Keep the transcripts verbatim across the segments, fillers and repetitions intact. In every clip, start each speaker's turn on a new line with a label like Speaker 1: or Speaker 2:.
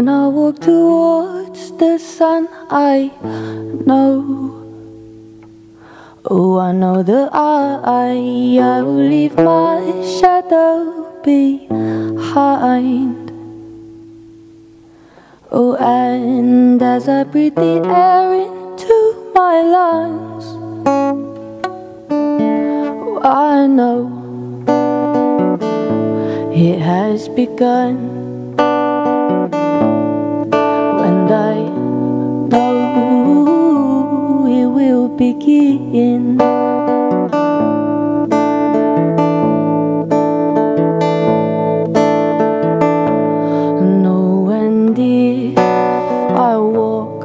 Speaker 1: when I walk towards the sun, I know. Oh, I know that I, I will leave my shadow behind. Oh, and as I breathe the air into my lungs, oh, I know it has begun. And I know it will begin. No, and if I walk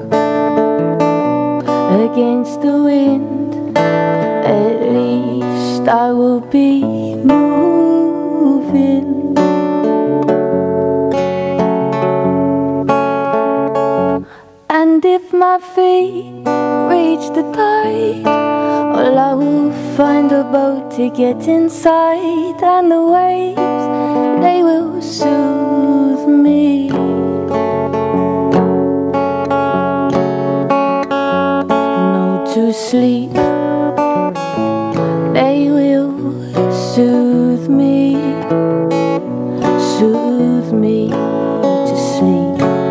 Speaker 1: against the wind, at least I will be moving. And if my feet reach the tide, well, I will find a boat to get inside, and the waves, they will soothe me. No, to sleep, they will soothe me, soothe me to sleep.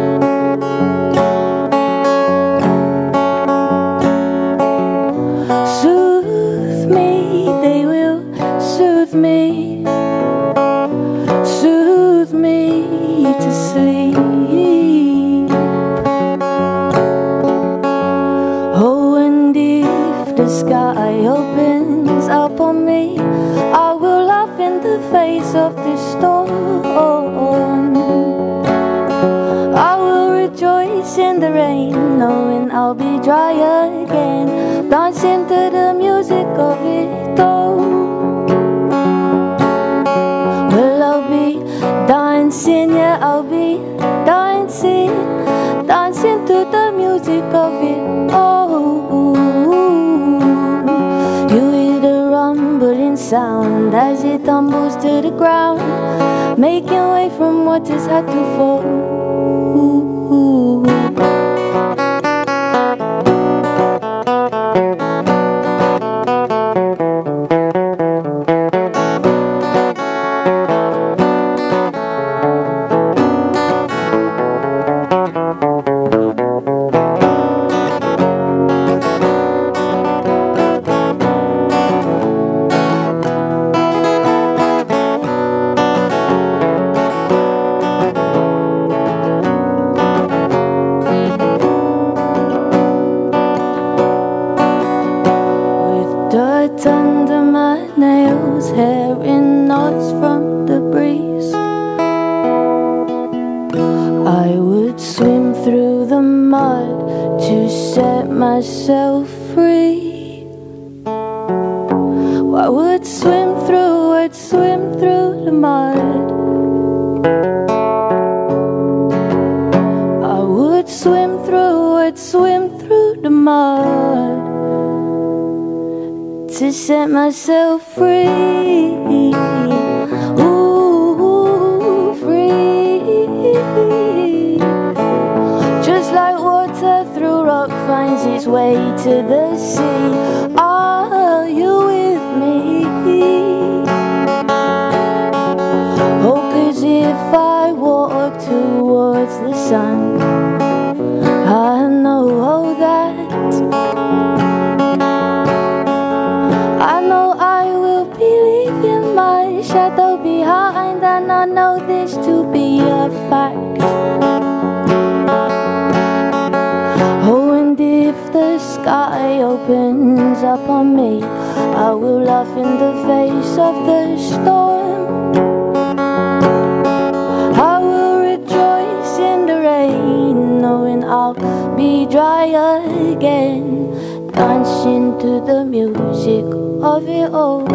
Speaker 1: Me, soothe me to sleep. Oh, and if the sky opens up on me, I will laugh in the face of the storm. I will rejoice in the rain, knowing I'll be dry again, dancing to the music of it all. Dancing, yeah, I'll be dancing, dancing to the music of it. Oh, you hear the rumbling sound as it tumbles to the ground, making way from what has had to fall. Dirt under my nails, hair in knots from the breeze. I would swim through the mud to set myself free. I would swim through, I'd swim through the mud. I would swim through, I'd swim through the mud to set myself free. Ooh, free. Just like water through rock finds its way to the sea. Are you with me? Oh, 'cause if I walk towards the sun, I know that I know I will be leaving my shadow behind, and I know this to be a fact. Oh, and if the sky opens up on me, I will laugh in the face of the storm. I will rejoice in the rain, knowing I'll be dry again, dancing to the music of it all.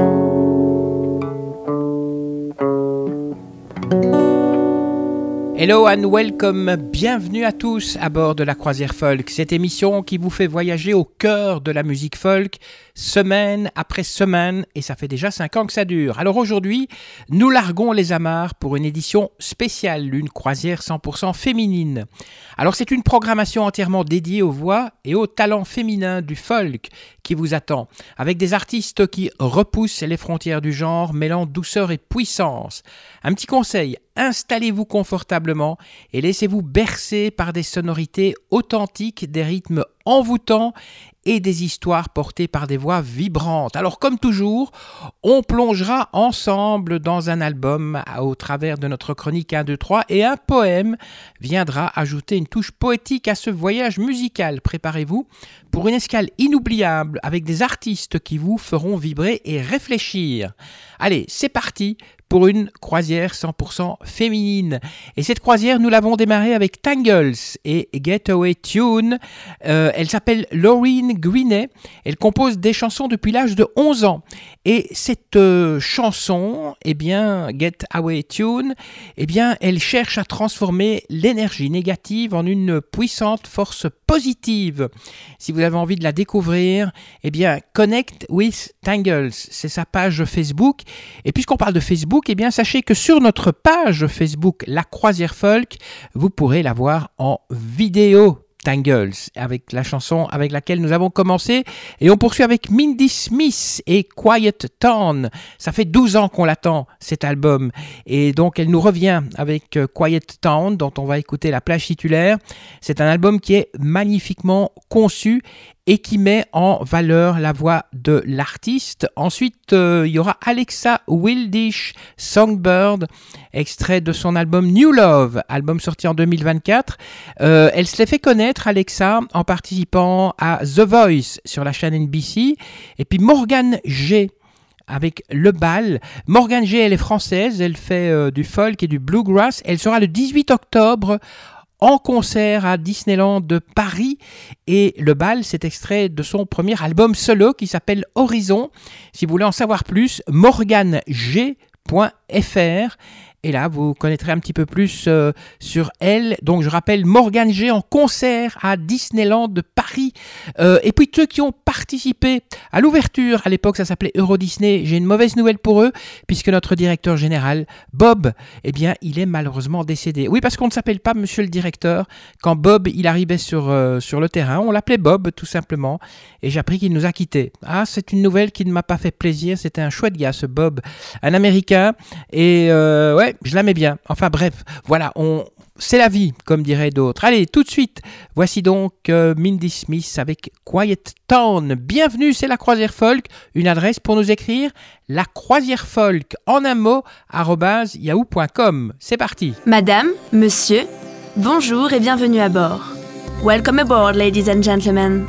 Speaker 2: Hello and welcome, bienvenue à tous à bord de la Croisière Folk, cette émission qui vous fait voyager au cœur de la musique folk, semaine après semaine, et ça fait déjà cinq ans que ça dure. Alors aujourd'hui, nous larguons les amarres pour une édition spéciale, une croisière cent pour cent féminine. Alors c'est une programmation entièrement dédiée aux voix et aux talents féminins du folk qui vous attend, avec des artistes qui repoussent les frontières du genre, mêlant douceur et puissance. Un petit conseil, installez-vous confortablement et laissez-vous bercer par des sonorités authentiques, des rythmes envoûtants et des histoires portées par des voix vibrantes. Alors comme toujours, on plongera ensemble dans un album au travers de notre chronique un, deux, trois et un poème viendra ajouter une touche poétique à ce voyage musical. Préparez-vous pour une escale inoubliable avec des artistes qui vous feront vibrer et réfléchir. Allez, c'est parti pour une croisière cent pour cent féminine. Et cette croisière, nous l'avons démarrée avec Tangles et Getaway Tune. Euh, elle s'appelle Laureen Greeney. Elle compose des chansons depuis l'âge de onze ans. Et cette euh, chanson, eh bien, Getaway Tune, eh bien, elle cherche à transformer l'énergie négative en une puissante force positive. Si vous avez envie de la découvrir, eh bien, Connect with Tangles, c'est sa page Facebook. Et puisqu'on parle de Facebook, eh bien, sachez que sur notre page Facebook, La Croisière Folk, vous pourrez la voir en vidéo. Tangles, avec la chanson avec laquelle nous avons commencé. Et on poursuit avec Mindy Smith et Quiet Town. Ça fait douze ans qu'on l'attend, cet album. Et donc, elle nous revient avec Quiet Town, dont on va écouter la plage titulaire. C'est un album qui est magnifiquement conçu et qui met en valeur la voix de l'artiste. Ensuite, euh, il y aura Alexa Wildish Songbird, extrait de son album New Love, album sorti en deux mille vingt-quatre. Euh, elle se l'est fait connaître, Alexa, en participant à The Voice sur la chaîne N B C. Et puis Morgane G avec Le Bal. Morgane G, elle est française, elle fait euh, du folk et du bluegrass. Elle sera le dix-huit octobre en concert à Disneyland de Paris. Et Le Bal, c'est extrait de son premier album solo qui s'appelle Horizon. Si vous voulez en savoir plus, morgane g point f r. Et là, vous connaîtrez un petit peu plus euh, sur elle. Donc, je rappelle, Morgane G en concert à Disneyland de Paris. Euh, et puis, ceux qui ont participé à l'ouverture, à l'époque, ça s'appelait Euro Disney. J'ai une mauvaise nouvelle pour eux, puisque notre directeur général, Bob, eh bien, il est malheureusement décédé. Oui, parce qu'on ne s'appelle pas Monsieur le Directeur. Quand Bob, il arrivait sur, euh, sur le terrain, on l'appelait Bob, tout simplement. Et j'ai appris qu'il nous a quittés. Ah, c'est une nouvelle qui ne m'a pas fait plaisir. C'était un chouette gars, ce Bob. Un Américain. Et euh, ouais, je l'aimais bien. Enfin bref, voilà, on... c'est la vie, comme diraient d'autres. Allez, tout de suite, voici donc euh, Mindy Smith avec Quiet Town. Bienvenue, c'est la Croisière Folk. Une adresse pour nous écrire, la Croisière Folk, en un mot, arobase yahoo point com. C'est parti.
Speaker 3: Madame, monsieur, bonjour et bienvenue à bord. Welcome aboard, ladies and gentlemen.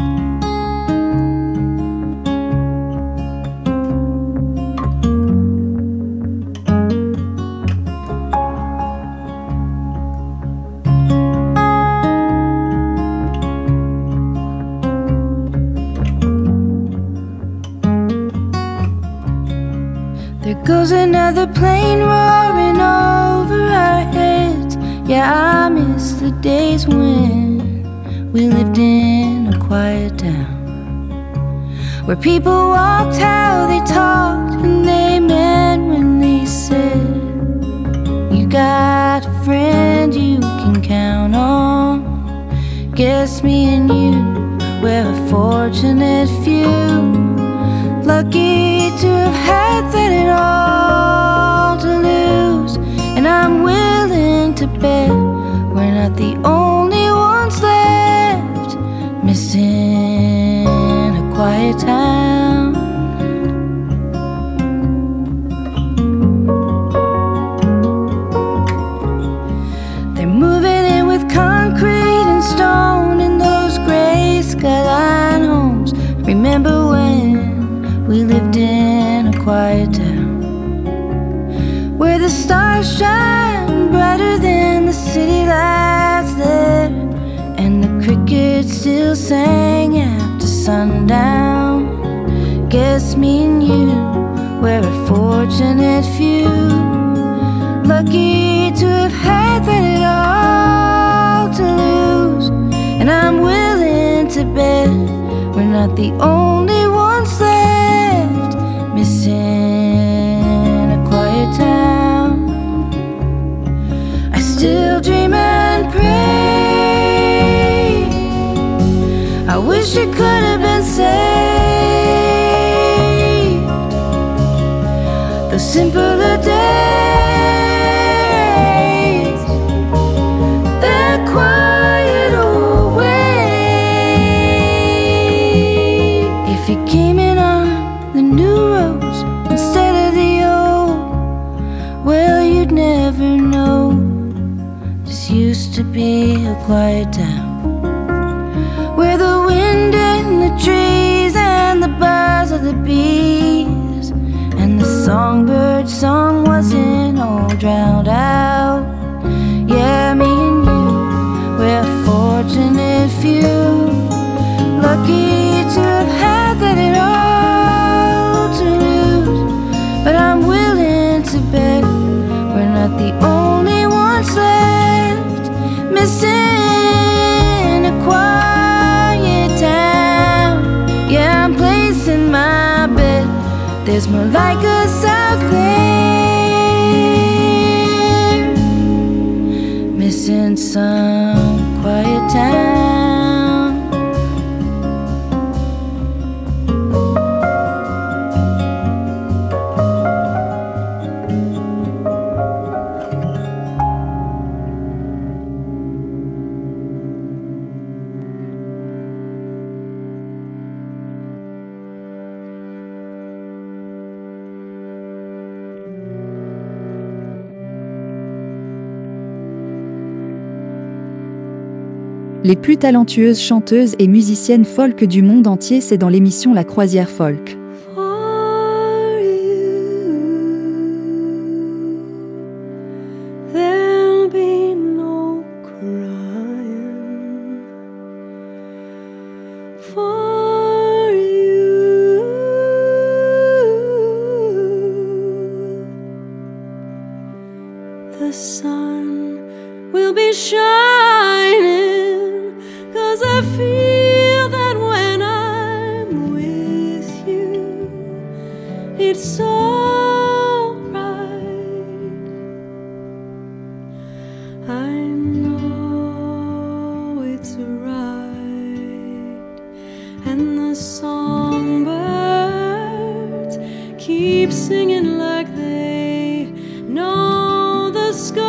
Speaker 1: Goes another plane roaring over our heads. Yeah, I miss the days when we lived in a quiet town, where people walked how they talked and they meant when they said, you got a friend you can count on. Guess me and you, we're a fortunate few, lucky to have had that it all to lose. And I'm willing to bet we're not the only ones left missing a quiet town. They're moving in with concrete and stone in those gray skyline homes. Remember when we lived in a quiet town, where the stars shine brighter than the city lights there, and the crickets still sang after sundown. Guess me and you, we're a fortunate few, lucky to have had that not the only ones left, missing a quiet town. I still dream and pray. I wish it could have been saved. The simpler days, that quiet away. If you came in on the new roads instead of the old, well, you'd never know. This used to be a quiet town, where the wind in the trees and the buzz of the bees and the songbird song wasn't all drowned out. Yeah, me and you, we're a fortunate few, lucky to have had that it all to lose. But I'm willing to bet we're not the only ones left, missing a quiet town. Yeah, I'm placing my bet, there's more like us out there, missing some quiet town.
Speaker 4: Les plus talentueuses chanteuses et musiciennes folk du monde entier, c'est dans l'émission La Croisière Folk.
Speaker 5: The sun will be shining, 'cause I feel that when I'm with you, it's so bright. I know it's right, and the songbirds keep singing like they know the sky.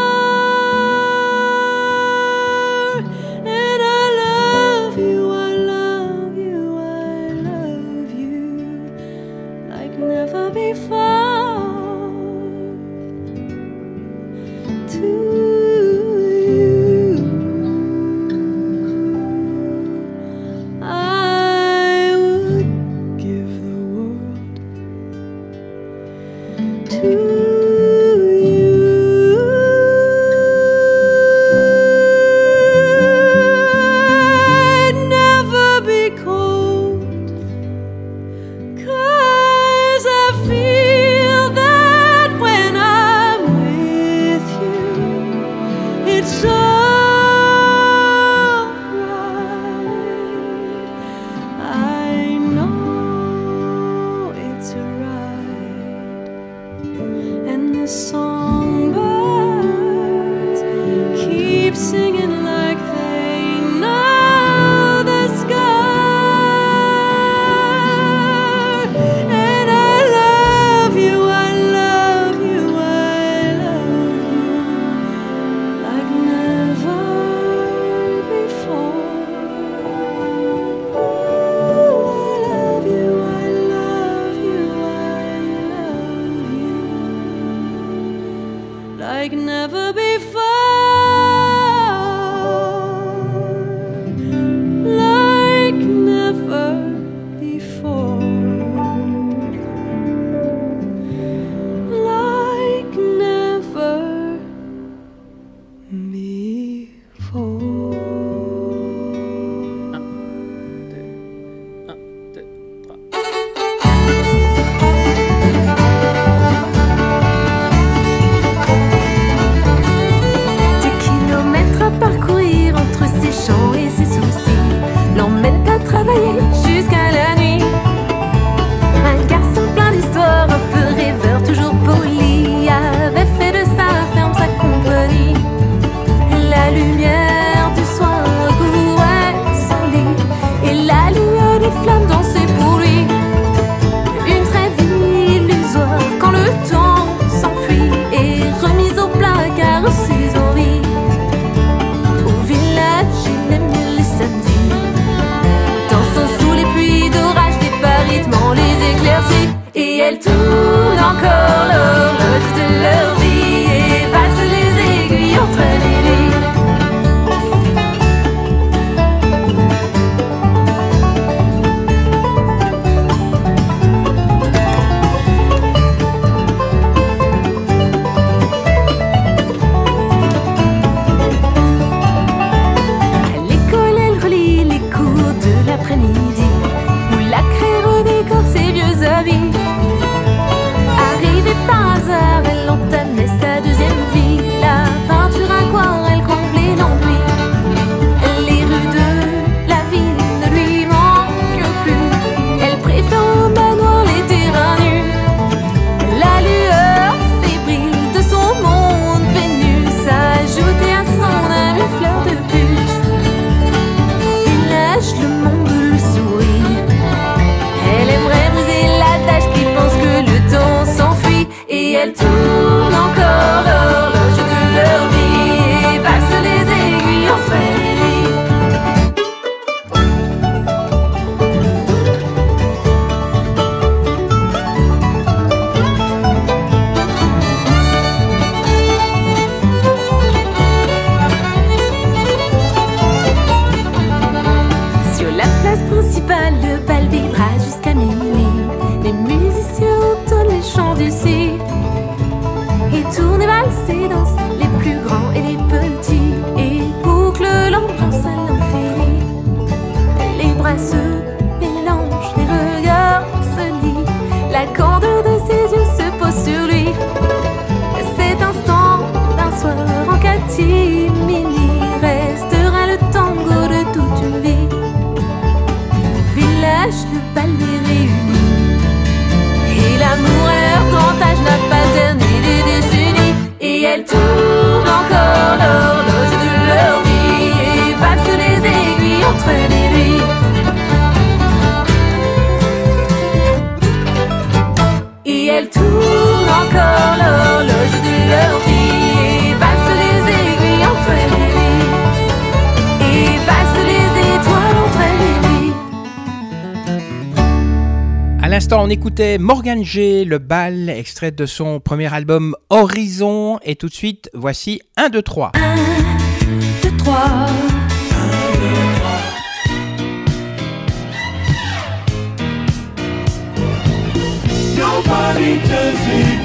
Speaker 5: And I love you, I love you, I love you like never before. To you, I would give the world. To songbirds keep singing like they know the sky. And I love you, I love you, I love you like never before. Ooh, I love you, I love you, I love you like never before.
Speaker 2: l'instant, on écoutait Morgan G, Le Bal, extrait de son premier album Horizon. Et tout de suite, voici un, deux, trois.
Speaker 5: un, deux, trois.
Speaker 6: Nobody does it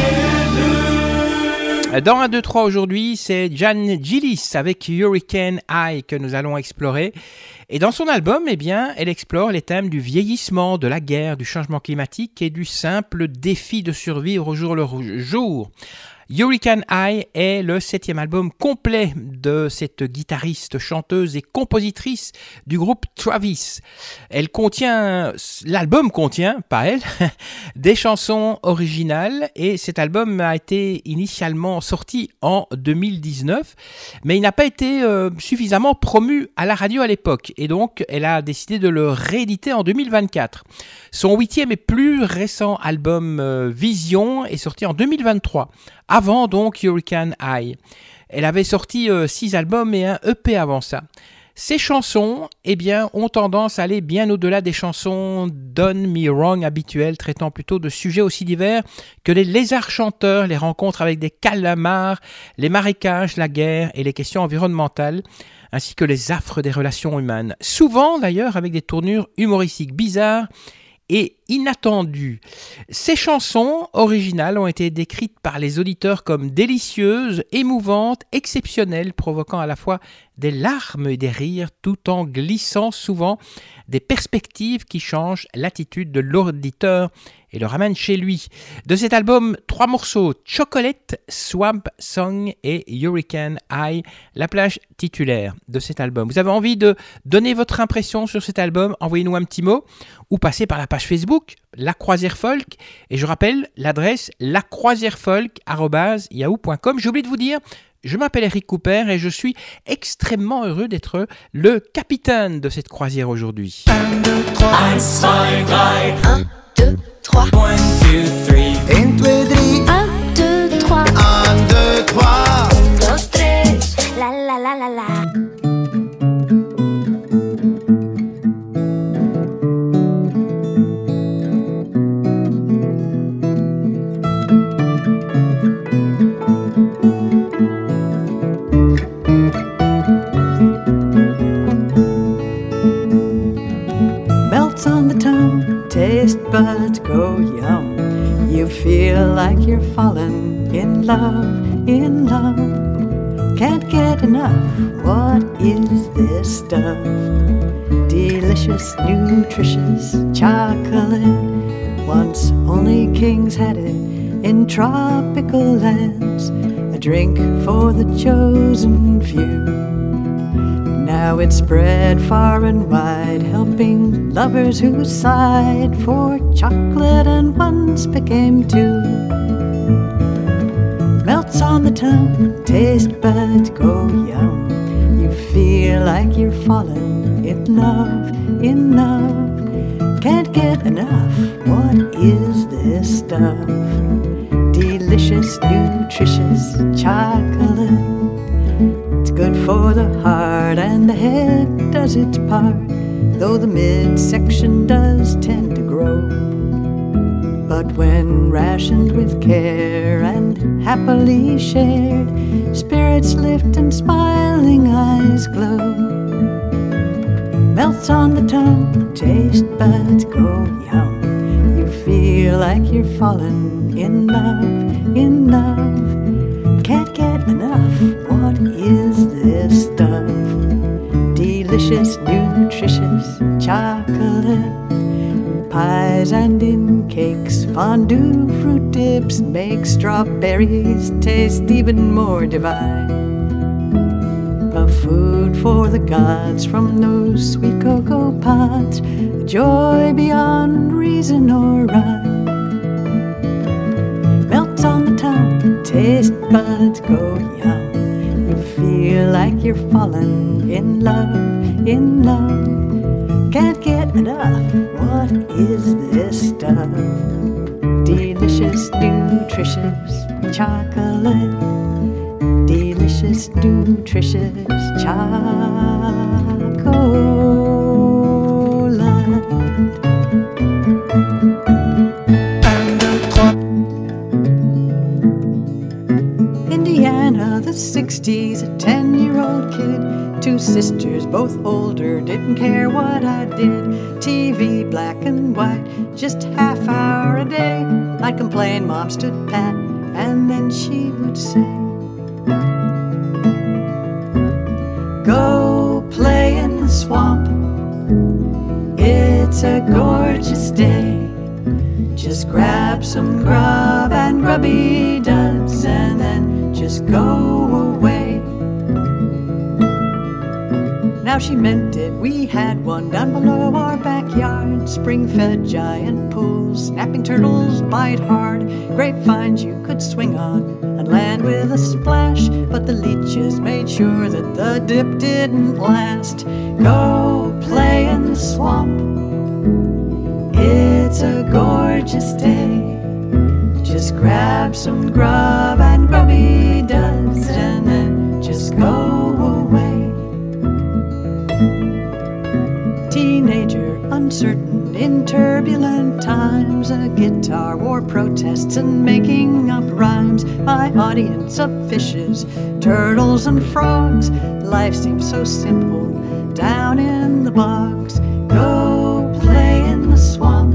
Speaker 6: better.
Speaker 2: Dans un, deux, trois aujourd'hui, c'est Jan Gillis avec Hurricane High que nous allons explorer. Et dans son album, eh bien, elle explore les thèmes du vieillissement, de la guerre, du changement climatique et du simple défi de survivre au jour le jour. Hurricane High est le septième album complet de cette guitariste, chanteuse et compositrice du groupe Travis. Elle contient, l'album contient, pas elle, des chansons originales et cet album a été initialement sorti en deux mille dix-neuf, mais il n'a pas été euh, suffisamment promu à la radio à l'époque et donc elle a décidé de le rééditer en deux mille vingt-quatre. Son huitième et plus récent album euh, Vision est sorti en deux mille vingt-trois. Avant donc Hurricane High. Elle avait sorti euh, six albums et un E P avant ça. Ces chansons, eh bien, ont tendance à aller bien au-delà des chansons Done Me Wrong habituelles, traitant plutôt de sujets aussi divers que les lézards chanteurs, les rencontres avec des calamars, les marécages, la guerre et les questions environnementales, ainsi que les affres des relations humaines. Souvent d'ailleurs avec des tournures humoristiques bizarres et inattendues. Ces chansons originales ont été décrites par les auditeurs comme délicieuses, émouvantes, exceptionnelles, provoquant à la fois des larmes et des rires, tout en glissant souvent des perspectives qui changent l'attitude de l'auditeur et le ramènent chez lui. De cet album, trois morceaux, Chocolate, Swamp Song et Hurricane High, la plage titulaire de cet album. Vous avez envie de donner votre impression sur cet album? Envoyez-nous un petit mot ou passez par la page Facebook, La Croisière Folk. Et je rappelle l'adresse lacroisièrefolk arobase yahoo point com. J'ai oublié de vous dire, je m'appelle Eric Cooper et je suis extrêmement heureux d'être le capitaine de cette croisière aujourd'hui.
Speaker 6: un, deux, trois.
Speaker 1: un, deux, trois.
Speaker 6: One, two, three.
Speaker 7: un, deux, trois.
Speaker 1: un, deux, trois.
Speaker 7: un, deux, trois.
Speaker 1: un, deux, tres. La la la la la.
Speaker 8: On the tongue, taste buds go yum. You feel like you're falling in love, in love. Can't get enough. What is this stuff? Delicious, nutritious chocolate. Once only kings had it in tropical lands. A drink for the chosen few. Now it's spread far and wide, helping lovers who sighed for chocolate and once became two. Melts on the tongue, taste buds go yum. You feel like you're falling in love, in love. Can't get enough. What is this stuff? Delicious, nutritious chocolate. Good for the heart and the head does its part, though the midsection does tend to grow. But when rationed with care and happily shared, spirits lift and smiling eyes glow. Melts on the tongue, taste buds go yum. You feel like you're falling in love, in love. Can't get enough. What is this stuff? Delicious, nutritious chocolate. Pies and in cakes, fondue, fruit dips make strawberries taste even more divine. A food for the gods from those sweet cocoa pods, a joy beyond reason or rhyme. Melts on the tongue, taste buds go yum. You feel like you're falling in love, in love. Can't get enough. What is this stuff? Delicious, nutritious chocolate. Delicious, nutritious chocolate. sixties, a ten-year-old kid. Two sisters, both older, didn't care what I did. T V, black and white, just half hour a day. I'd complain, Mom stood pat, and then she would say, go play in the swamp. It's a gorgeous day. Just grab some grub and grubby duds and then just go away. Now she meant it, we had one down below our backyard. Spring-fed giant pools, snapping turtles bite hard. Grapevines you could swing on and land with a splash. But the leeches made sure that the dip didn't last. Go play in the swamp. It's a gorgeous day. Just grab some grub and grubby duds and then just go away. Teenager, uncertain in turbulent times. A guitar wore protests and making up rhymes. My audience of fishes, turtles and frogs. Life seems so simple down in the bogs. Go play in the swamp.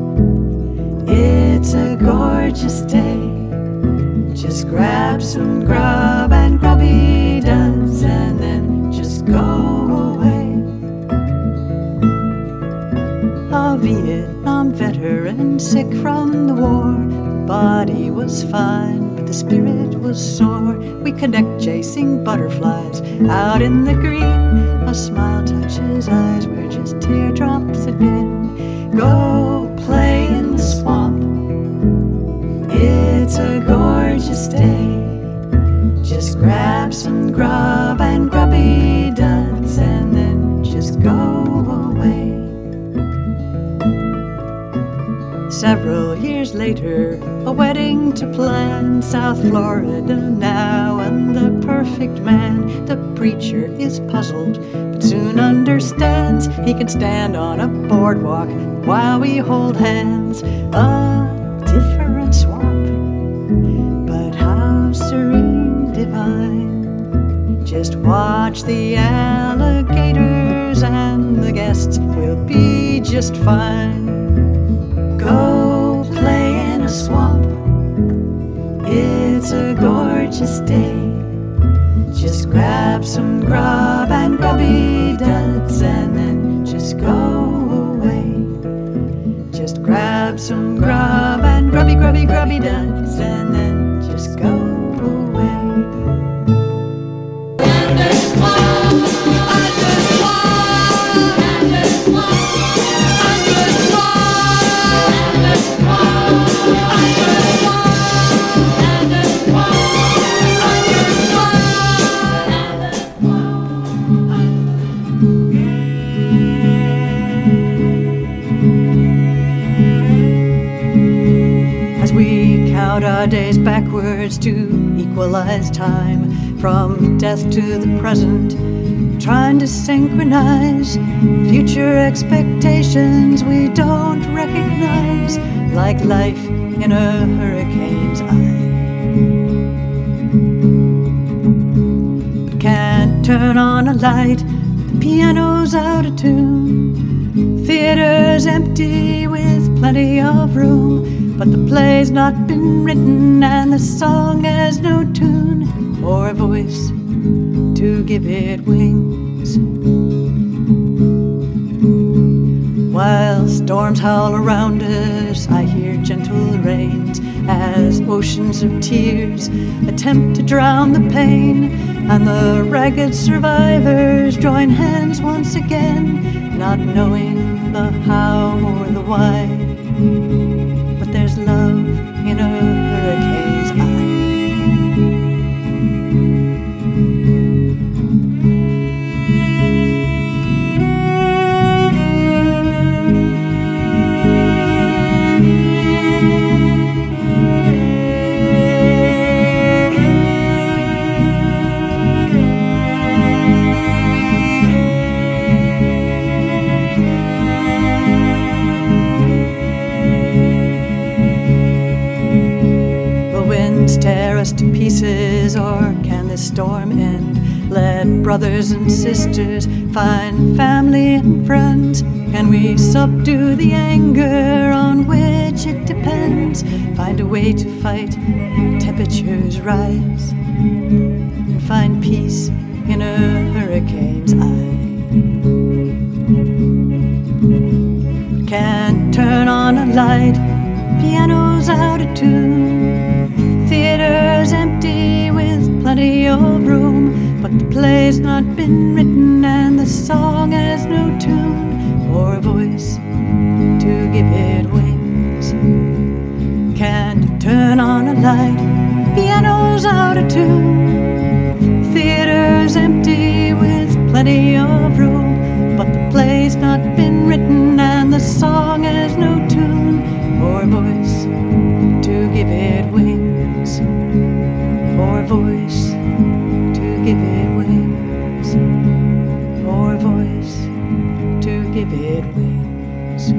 Speaker 8: It's a gorgeous day. Just grab some grub and grubby duds and then just go away. A Vietnam veteran, sick from the war. Body was fine, but the spirit was sore. We connect chasing butterflies out in the green. A smile touches eyes, we're just teardrops again. Go play in the swamp. It's a gorgeous day. Just grab some grub and grubby duds and then just go away. Several years later, a wedding to plan. South Florida now, and the perfect man. The preacher is puzzled, but soon understands. He can stand on a boardwalk while we hold hands. A different swamp, but how serene, divine. Just watch the alligators and the guests will be just fine. Go play in a swamp. It's a gorgeous day. Just grab some grub and grubby duds and then just go away. Just grab some grub and grubby, grubby, grubby duds and then just go away. Our days backwards to equalize time, from death to the present, trying to synchronize future expectations we don't recognize, like life in a hurricane's eye. But can't turn on a light, the piano's out of tune, theater's empty with plenty of room. But the play's not been written and the song has no tune or a voice to give it wings. While storms howl around us, I hear gentle rains as oceans of tears attempt to drown the pain. And the ragged survivors join hands once again, not knowing the how or the why. There's love in a hurricane's eye. Tear us to pieces, or can this this storm end. Let brothers and sisters find family and friends. Can we subdue the anger on which it depends? Find a way to fight temperatures rise. Find peace in a hurricane's eye. Can't turn on a light, piano's out of tune. Theater's empty with plenty of room, but the play's not been written and the song has no tune or a voice to give it wings. Can't turn on a light, piano's out of tune. Theater's empty with plenty of room, but the play's not been written and the song has no tune or voice to give it wings, or voice to give it wings, or voice to give it wings.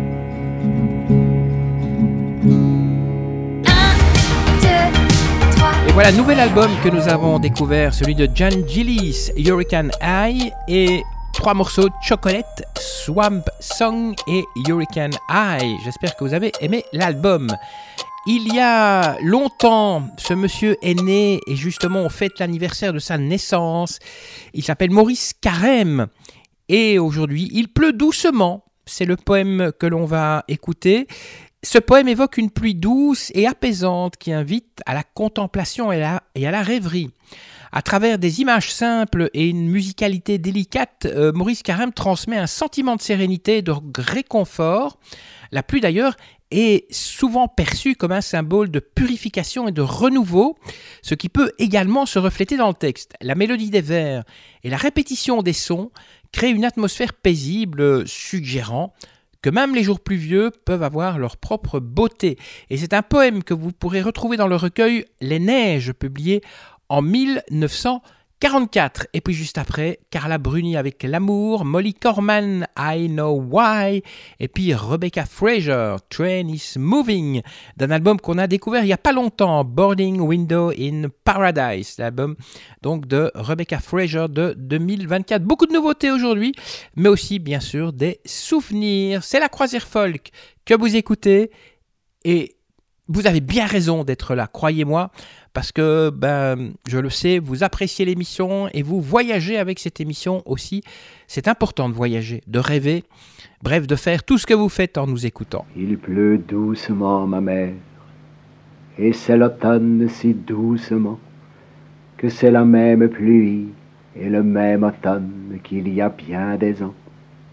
Speaker 2: Et voilà, nouvel album que nous avons découvert, celui de John Gillis, Hurricane High, et trois morceaux, Chocolate, Swamp Song et Hurricane High. J'espère que vous avez aimé l'album. Il y a longtemps, ce monsieur est né et justement on fête l'anniversaire de sa naissance. Il s'appelle Maurice Carême et aujourd'hui il pleut doucement. C'est le poème que l'on va écouter. Ce poème évoque une pluie douce et apaisante qui invite à la contemplation et à la, et à la rêverie. À travers des images simples et une musicalité délicate, euh, Maurice Carême transmet un sentiment de sérénité et de réconfort. La pluie d'ailleurs est souvent perçue comme un symbole de purification et de renouveau, ce qui peut également se refléter dans le texte. La mélodie des vers et la répétition des sons créent une atmosphère paisible, suggérant que même les jours pluvieux peuvent avoir leur propre beauté. Et c'est un poème que vous pourrez retrouver dans le recueil Les Neiges, publié en mille neuf cent quarante-quatre. Et puis juste après, Carla Bruni avec L'amour, Molly Corman, I Know Why, et puis Rebecca Fraser, Train is Moving, d'un album qu'on a découvert il n'y a pas longtemps, Boarding Window in Paradise, l'album donc de Rebecca Fraser de deux mille vingt-quatre. Beaucoup de nouveautés aujourd'hui, mais aussi bien sûr des souvenirs. C'est la Croisière Folk que vous écoutez et vous avez bien raison d'être là, croyez-moi, parce que, ben, je le sais, vous appréciez l'émission et vous voyagez avec cette émission aussi. C'est important de voyager, de rêver, bref, de faire tout ce que vous faites en nous écoutant.
Speaker 9: Il pleut doucement, ma mère, et c'est l'automne si doucement que c'est la même pluie et le même automne qu'il y a bien des ans.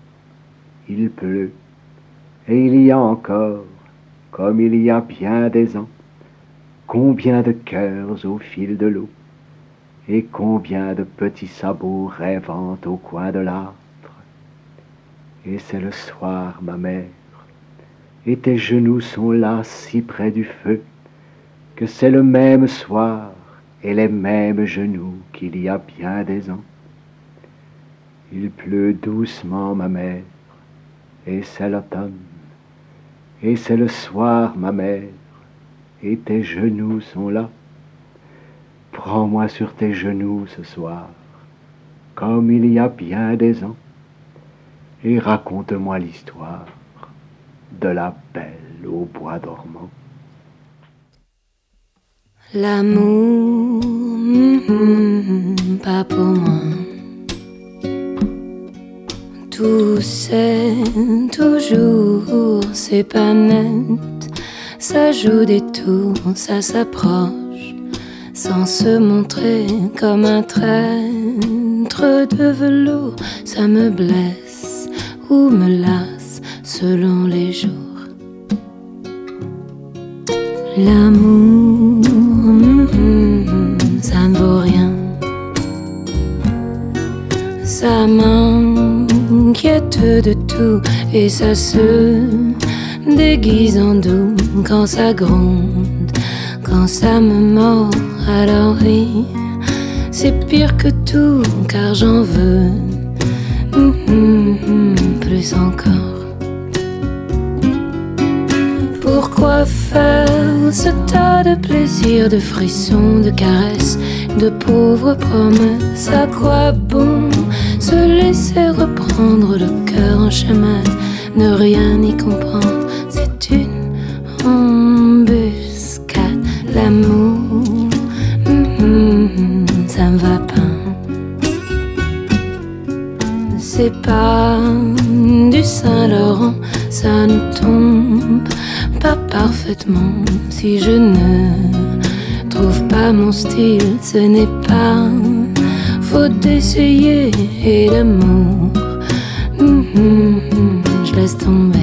Speaker 9: Il pleut, et il y a encore, comme il y a bien des ans, combien de cœurs au fil de l'eau, et combien de petits sabots rêvant au coin de l'âtre. Et c'est le soir, ma mère, et tes genoux sont là si près du feu, que c'est le même soir et les mêmes genoux qu'il y a bien des ans. Il pleut doucement, ma mère, et c'est l'automne, et c'est le soir, ma mère, et tes genoux sont là. Prends-moi sur tes genoux ce soir, comme il y a bien des ans, et raconte-moi l'histoire de la belle au bois dormant.
Speaker 1: L'amour, mm-hmm, pas pour moi. Tout c'est toujours, c'est pas net. Ça joue des tours, ça s'approche, sans se montrer comme un traître de velours. Ça me blesse ou me lasse selon les jours. L'amour, mm-hmm, ça ne vaut rien. Ça m'inquiète de tout et ça se déguise en doux quand ça gronde, quand ça me mord. Alors oui, c'est pire que tout car j'en veux mm-hmm, plus encore. Pourquoi faire ce tas de plaisirs, de frissons, de caresses, de pauvres promesses. À quoi bon se laisser reprendre le cœur en chemin, ne rien y comprendre, c'est une embuscade. L'amour, mm-hmm, ça me va pas. C'est pas du Saint-Laurent, ça ne tombe pas parfaitement. Si je ne trouve pas mon style, ce n'est pas faute d'essayer. Et l'amour, mm-hmm, je laisse tomber.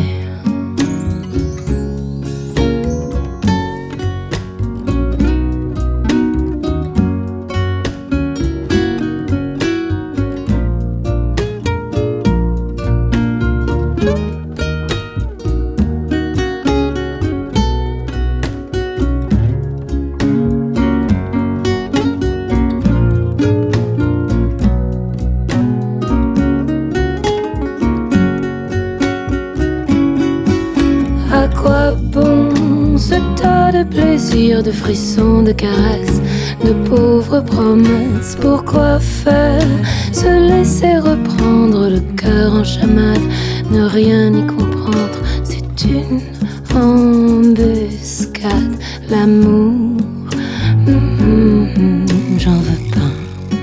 Speaker 1: De frissons, de caresses, de pauvres promesses. Pourquoi faire se laisser reprendre le cœur en chamade, ne rien y comprendre, c'est une embuscade. L'amour, mm-hmm, j'en veux pas.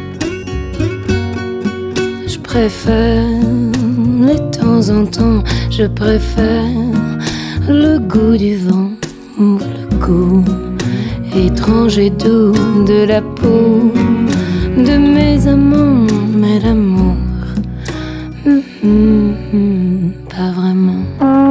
Speaker 1: Je préfère les temps en temps, je préfère le goût du vent ou le goût étrange et doux de la peau de mes amants, mais l'amour, mm-hmm, pas vraiment.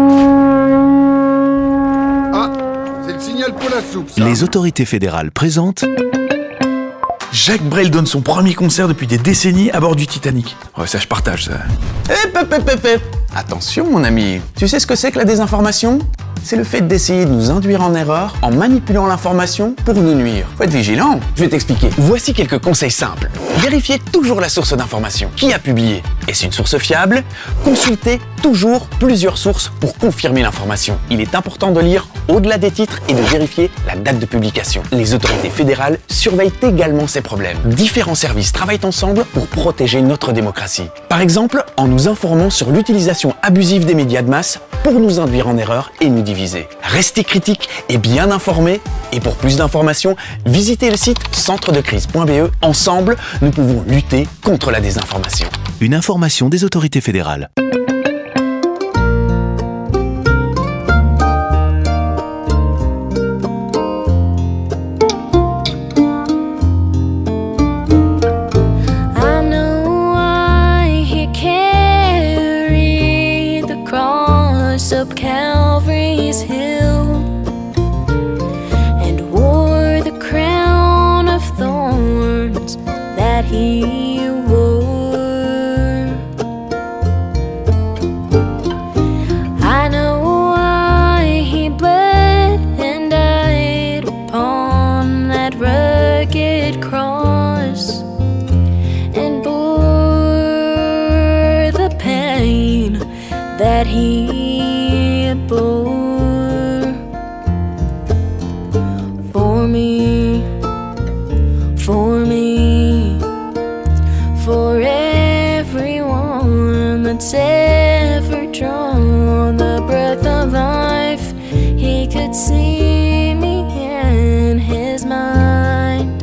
Speaker 7: Ah, c'est le signal pour la soupe, ça.
Speaker 10: Les autorités fédérales présentent...
Speaker 11: Jacques Brel donne son premier concert depuis des décennies à bord du Titanic. Ouais, ça je partage, ça.
Speaker 12: Hep, hep, hep, hep, hep. Attention, mon ami. Tu sais ce que c'est que la désinformation ? C'est le fait d'essayer de nous induire en erreur en manipulant l'information pour nous nuire. Faut être vigilant. Je vais t'expliquer. Voici quelques conseils simples. Vérifiez toujours la source d'information. Qui a publié ? Est-ce une source fiable ? Consultez toujours plusieurs sources pour confirmer l'information. Il est important de lire au-delà des titres et de vérifier la date de publication. Les autorités fédérales surveillent également ces problèmes. Différents services travaillent ensemble pour protéger notre démocratie. Par exemple, en nous informant sur l'utilisation abusive des médias de masse pour nous induire en erreur et nous diviser. Restez critiques et bien informés. Et pour plus d'informations, visitez le site centre de crise point b e. Ensemble, nous pouvons lutter contre la désinformation.
Speaker 10: Une information des autorités fédérales.
Speaker 1: Up Calvary's hill and wore the crown of thorns that he wore. I know why he bled and died upon that rugged cross and bore the pain that he bore for me, for me, for everyone that's ever drawn the breath of life. He could see me in his mind.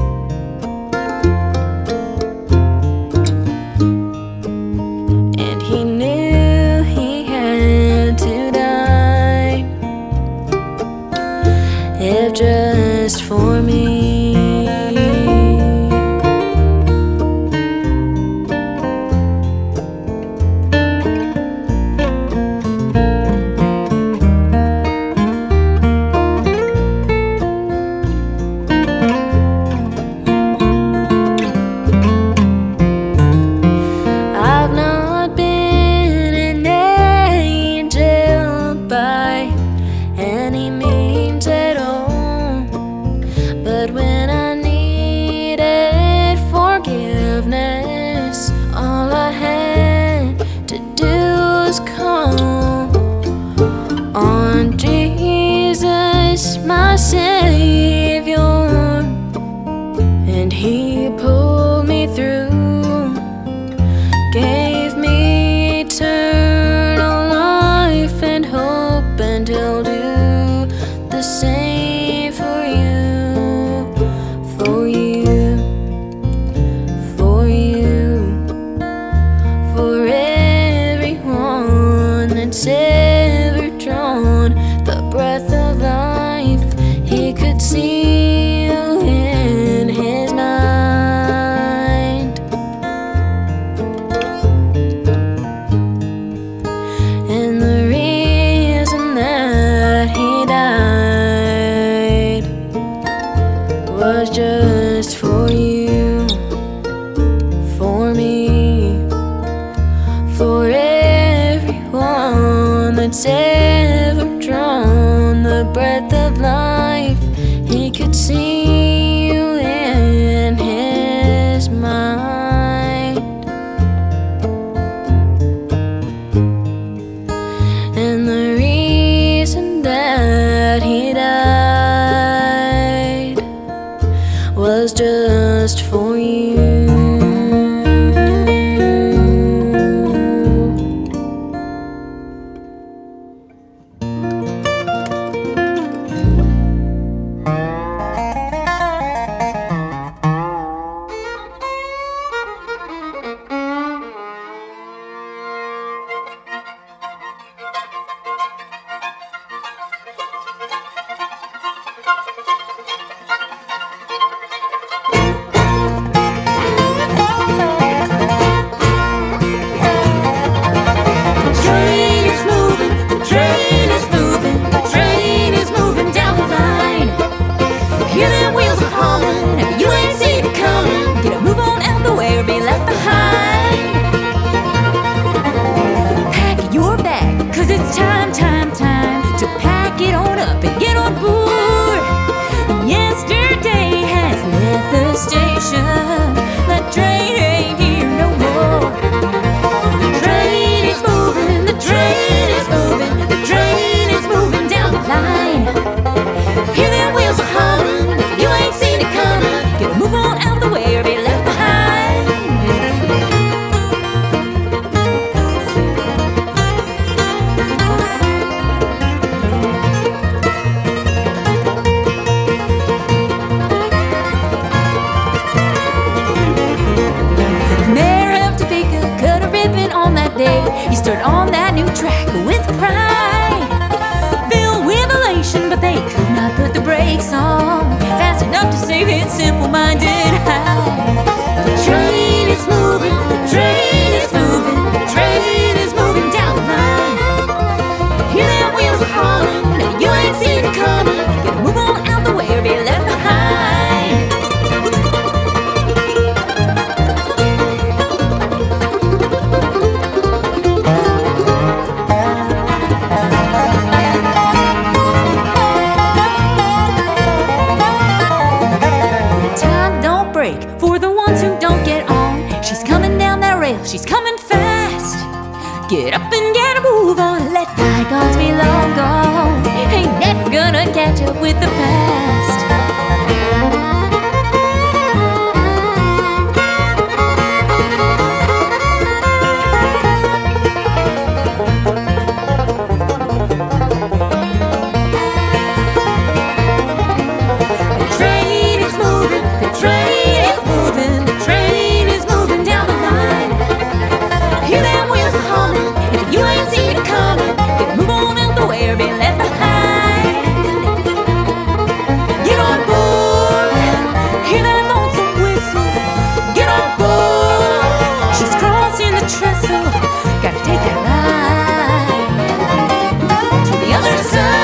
Speaker 1: And he knew he had to die, if just for me.
Speaker 13: then on that day, he stood on that new track with pride, filled with elation, but they could not put the brakes on fast enough to save his simple-minded high. The train is moving, the train is moving, the train is moving down the line. Hear them wheels are hauling, now you ain't seen it coming. Gotta move on out the way or be left behind. Time don't break for the ones who don't get on. She's coming down that rail, she's coming fast. Get up and get a move on, let bygones be long gone. Ain't never gonna catch up with the past. The train is moving, the train is moving, the train is moving down the line. Hear them wheels are humming, if you ain't seen it coming, get move on out the way or be left behind. Get on board, hear that lonesome whistle. Get on board, she's crossing the trestle. Gotta take that ride to the other side.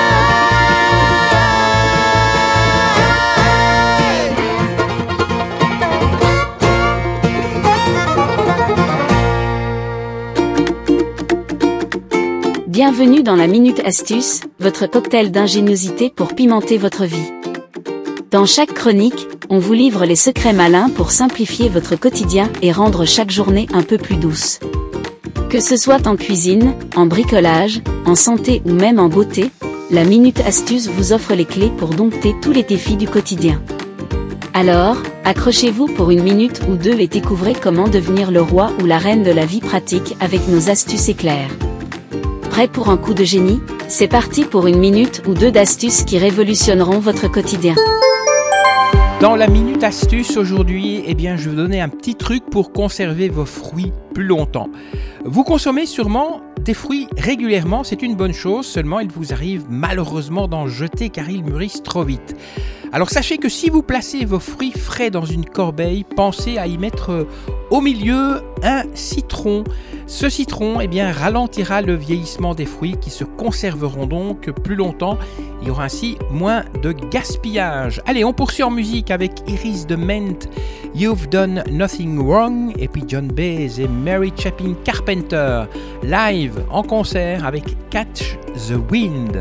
Speaker 14: Bienvenue dans la Minute Astuce, votre cocktail d'ingéniosité pour pimenter votre vie. Dans chaque chronique, on vous livre les secrets malins pour simplifier votre quotidien et rendre chaque journée un peu plus douce. Que ce soit en cuisine, en bricolage, en santé ou même en beauté, la Minute Astuce vous offre les clés pour dompter tous les défis du quotidien. Alors, accrochez-vous pour une minute ou deux et découvrez comment devenir le roi ou la reine de la vie pratique avec nos astuces éclairs. Prêt pour un coup de génie ? C'est parti pour une minute ou deux d'astuces qui révolutionneront votre quotidien.
Speaker 2: Dans la Minute Astuce aujourd'hui, eh bien, je vais vous donner un petit truc pour conserver vos fruits plus longtemps. Vous consommez sûrement des fruits régulièrement, c'est une bonne chose, seulement il vous arrive malheureusement d'en jeter car ils mûrissent trop vite. Alors sachez que si vous placez vos fruits frais dans une corbeille, pensez à y mettre au milieu un citron. Ce citron eh bien, ralentira le vieillissement des fruits qui se conserveront donc plus longtemps. Il y aura ainsi moins de gaspillage. Allez, on poursuit en musique avec Iris de Ment, You've Done Nothing Wrong, et puis John Baez et Mary Chapin Carpenter, live en concert avec Catch the Wind.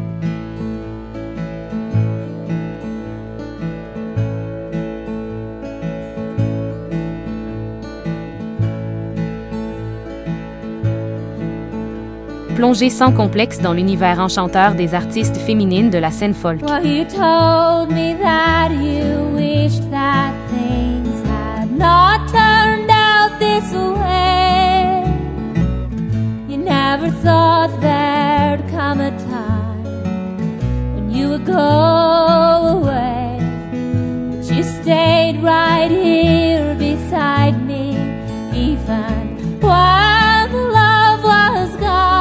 Speaker 15: Plongez sans complexe dans l'univers enchanteur des artistes féminines de la scène folk.
Speaker 1: Well, you told me that you wished that things had not turned out this way. You never thought there'd come a time when you would go away, but you stayed right here beside me, even while the love was gone.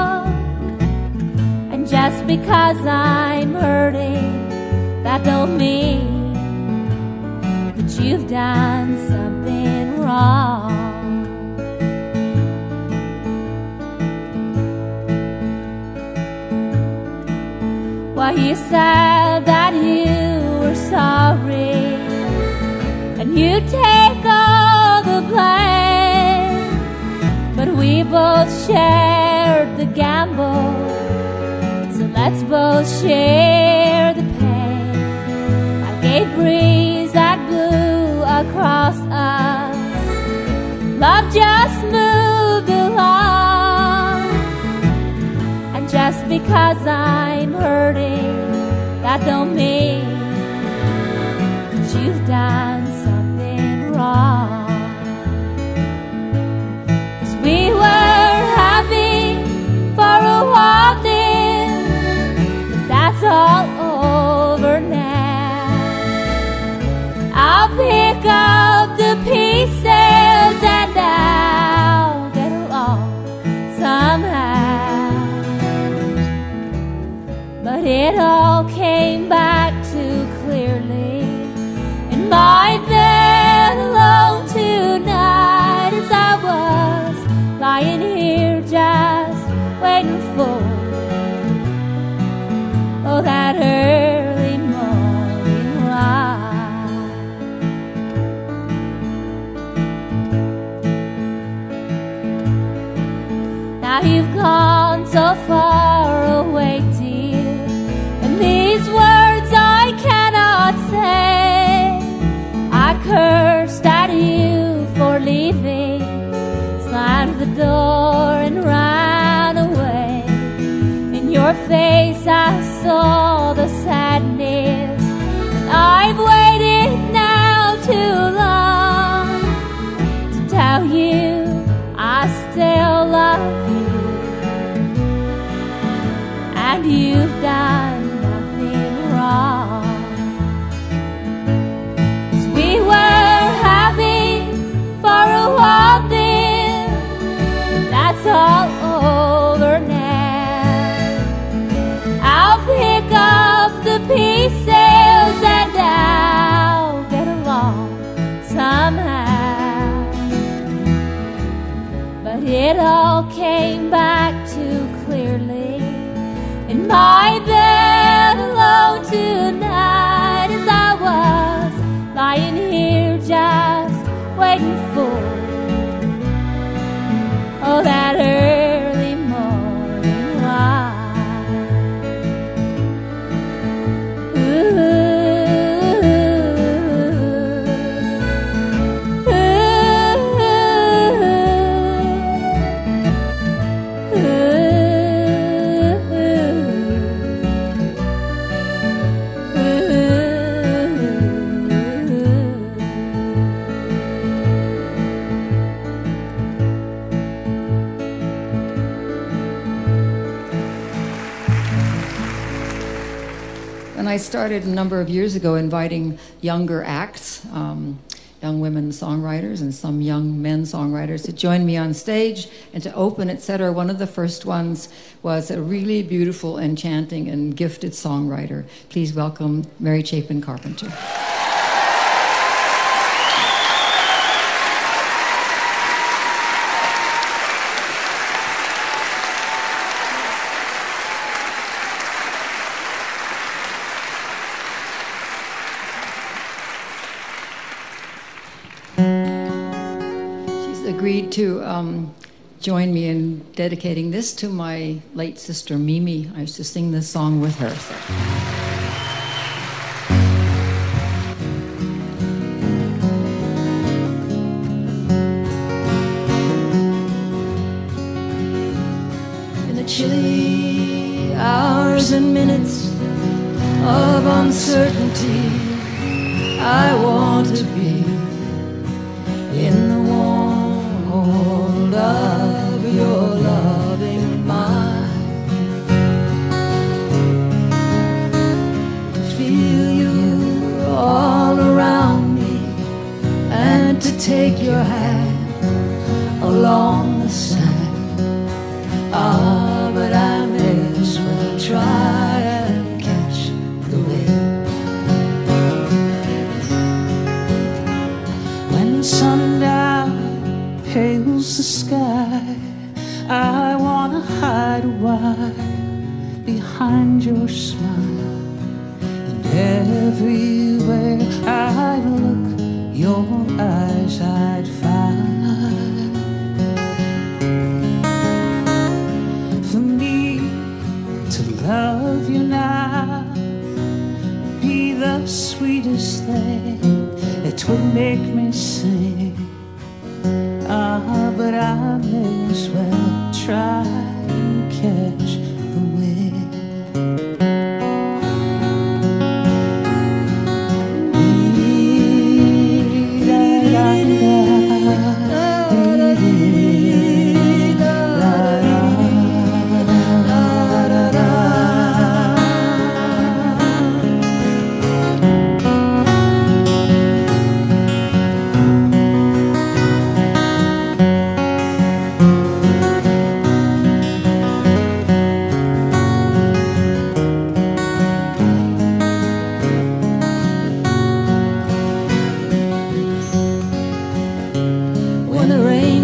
Speaker 1: And just because I'm hurting, that don't mean that you've done something wrong. Why, you said that you were sorry, and you take all the blame, but we both shared the gamble, so let's both share the pain. Like a breeze that blew across us, love just moved along. And just because I'm hurting, that don't mean that you've done something wrong. 'Cause we were happy for a while then, but that's all over now. I'll pick up the pieces and I'll get along.
Speaker 13: it all came back too clearly in my bed alone tonight as I was lying here just waiting for oh that early morning light. Now you've gone so far away, dear, and these words I cannot say. I cursed at you for leaving, slammed the door and ran away. In your face I saw the sadness, and I've waited now too long to tell you I still love you. And you've done nothing wrong, 'cause we were happy for a while then, but that's all over now. I'll pick up the pieces and I'll get along somehow. But it all came back too clearly in my bed alone tonight as I was lying here just waiting for oh that early morning light. Ooh, ooh, ooh.
Speaker 16: I started a number of years ago inviting younger acts, um, young women songwriters and some young men songwriters to join me on stage and to open, et cetera. One of the first ones was a really beautiful, enchanting, and gifted songwriter. Please welcome Mary Chapin Carpenter. Agreed to um, join me in dedicating this to my late sister Mimi. I used to sing this song with her. So.
Speaker 5: In the chilly hours and minutes of uncertainty, I want to be in the warm hold of your loving mind, to feel you all around me and to take your hand along the sand. Ah, but I may as well try and catch the wind. When sundown pales the sky, I wanna hide a while behind your smile, and everywhere I look, your eyes I'd find. For me to love you now would be the sweetest thing. It would make me sing. Ah, but I may as well try and catch the wind.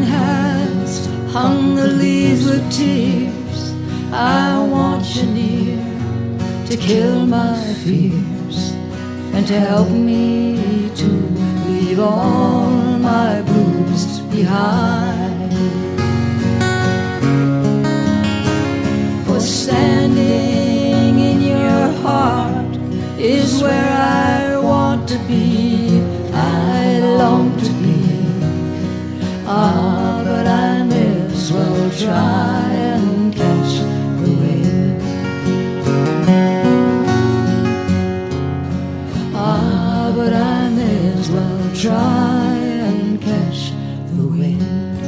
Speaker 16: has hung the leaves with tears. I want you near to kill my fears and to help me to leave all my blues behind. For standing in your heart is where I want to be, I long to be. Ah, but I may as well try and catch the wind. Ah, but I may as well try and catch the wind.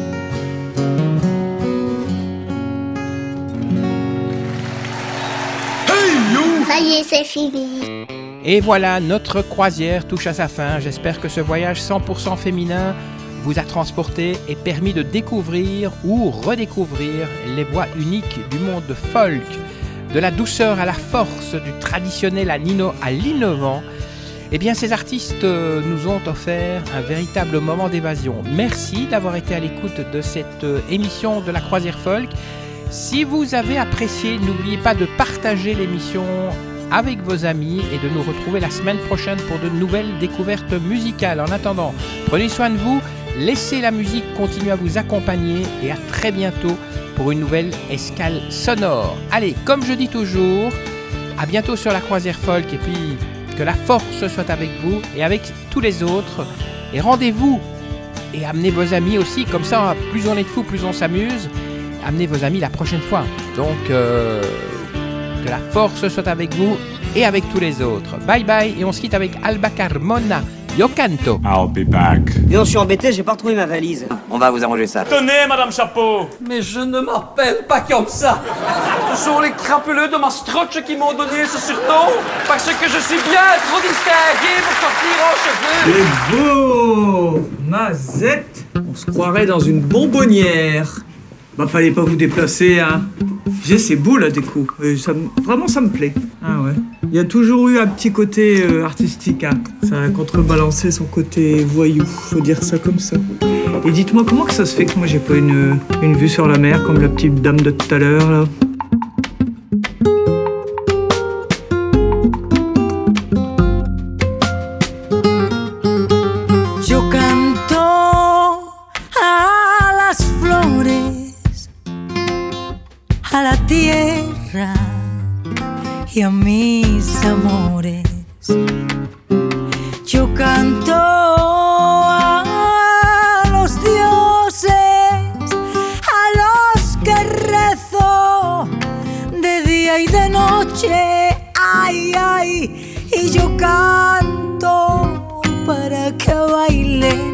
Speaker 17: Ça y est, c'est fini.
Speaker 2: Et voilà, notre croisière touche à sa fin. J'espère que ce voyage cent pour cent féminin vous a transporté et permis de découvrir ou redécouvrir les voix uniques du monde folk, de la douceur à la force, du traditionnel à l'innovant. Eh bien, ces artistes nous ont offert un véritable moment d'évasion. Merci d'avoir été à l'écoute de cette émission de la Croisière Folk. Si vous avez apprécié, n'oubliez pas de partager l'émission avec vos amis et de nous retrouver la semaine prochaine pour de nouvelles découvertes musicales. En attendant, prenez soin de vous, laissez la musique continuer à vous accompagner et à très bientôt pour une nouvelle escale sonore. Allez, comme je dis toujours, à bientôt sur la Croisière Folk et puis que la force soit avec vous et avec tous les autres. Et rendez-vous et amenez vos amis aussi, comme ça, plus on est de fous, plus on s'amuse. Amenez vos amis la prochaine fois. Donc, euh, que la force soit avec vous et avec tous les autres. Bye bye et on se quitte avec Alba Carmona. Yo canto.
Speaker 18: I'll be back.
Speaker 19: Dis, je suis embêté, j'ai pas retrouvé ma valise. On va vous arranger ça.
Speaker 18: Tenez, Madame Chapeau.
Speaker 19: Mais je ne m'appelle pas comme ça.
Speaker 18: Ce sont les crapuleux de ma strotche qui m'ont donné ce surnom parce que je suis bien trop distingué pour sortir en cheveux.
Speaker 20: C'est beau, Mazette. On se croirait dans une bonbonnière. Bah, fallait pas vous déplacer, hein. J'ai c'est beau la déco. Et ça, vraiment, ça me plaît. Ah ouais. Il y a toujours eu un petit côté euh, artistique, hein. Ça a contrebalancé son côté voyou, faut dire ça comme ça. Et dites-moi, comment que ça se fait que moi j'ai pas une, une vue sur la mer comme la petite dame de tout à l'heure, là?
Speaker 5: Y a mis amores, yo canto a los dioses, a los que rezo de día y de noche, ay, ay, y yo canto para que bailen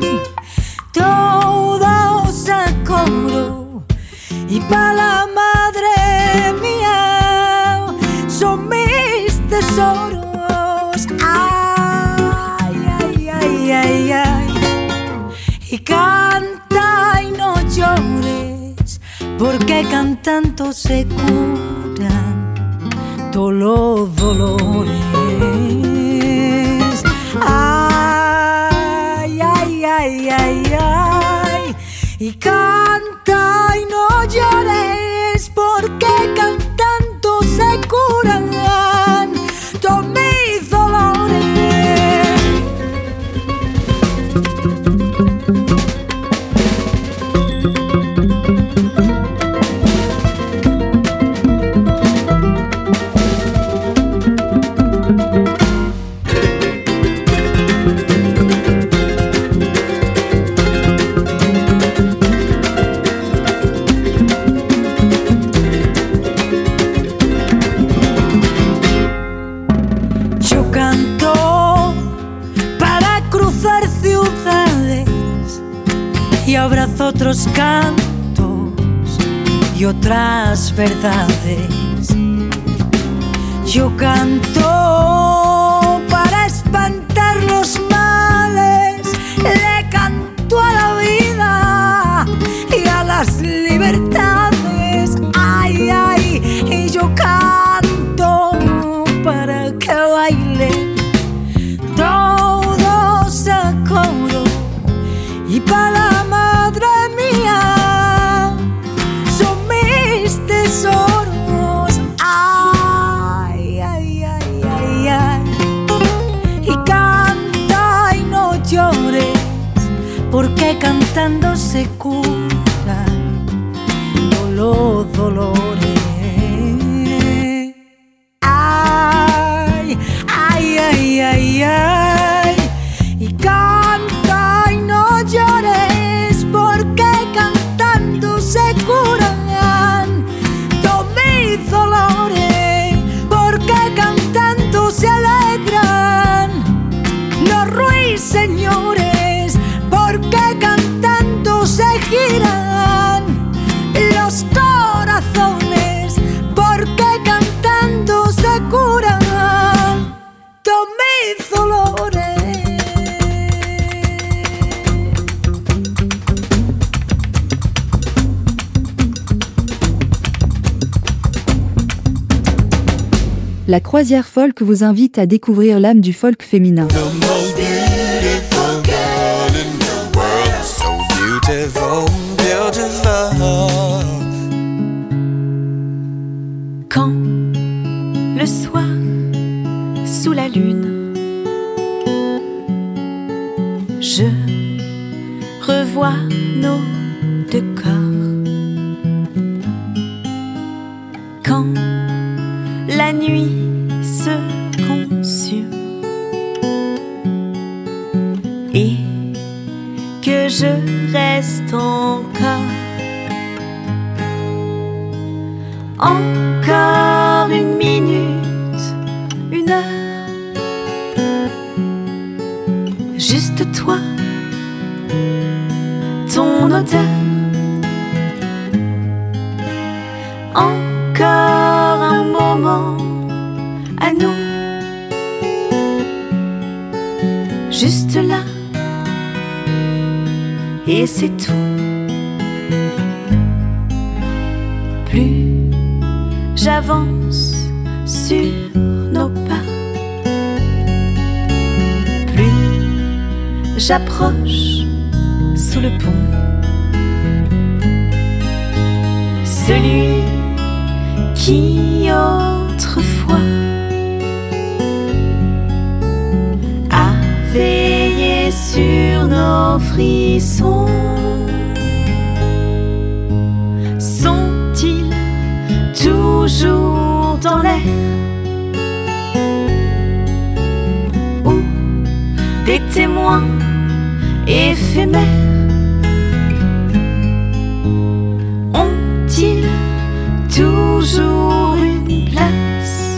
Speaker 5: todos a coro y para la madre mía son mis tesoros, ay, ay, ay, ay, ay, y canta y no llores, porque cantando se curan todos los dolores, ay, ay, ay, ay, ay, y canta y no llores, porque cantando se curan todos mis dolores. Abrazo otros cantos y otras verdades. Yo canto para espantar los males, le canto a la vida y a las libertades. Ay, ay, y yo canto para que bailen todos a coro y para la madre mía
Speaker 4: La croisière folk vous invite à découvrir l'âme du folk féminin.
Speaker 13: Quand le soir, sous la lune, je revois nos deux corps. Quand la nuit se consume et que je reste encore, encore une minute, une heure, juste toi, ton odeur, encore un moment à nous, juste là, et c'est tout. Plus j'avance sur nos pas, plus j'approche sous le pont. Celui qui autrefois a veillé sur nos frissons, sont-ils toujours dans l'air ou des témoins éphémères? Ont-ils toujours une place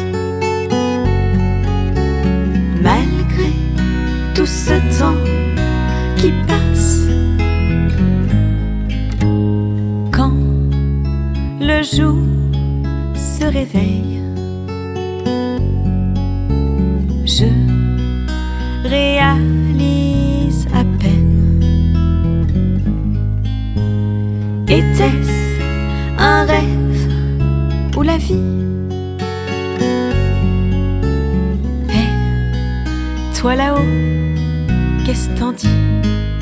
Speaker 13: malgré tout ce temps qui passe? Quand le jour se réveille, je réalise à peine. Était-ce un rêve ou la vie? Et toi là-haut, qu'est-ce t'en dis?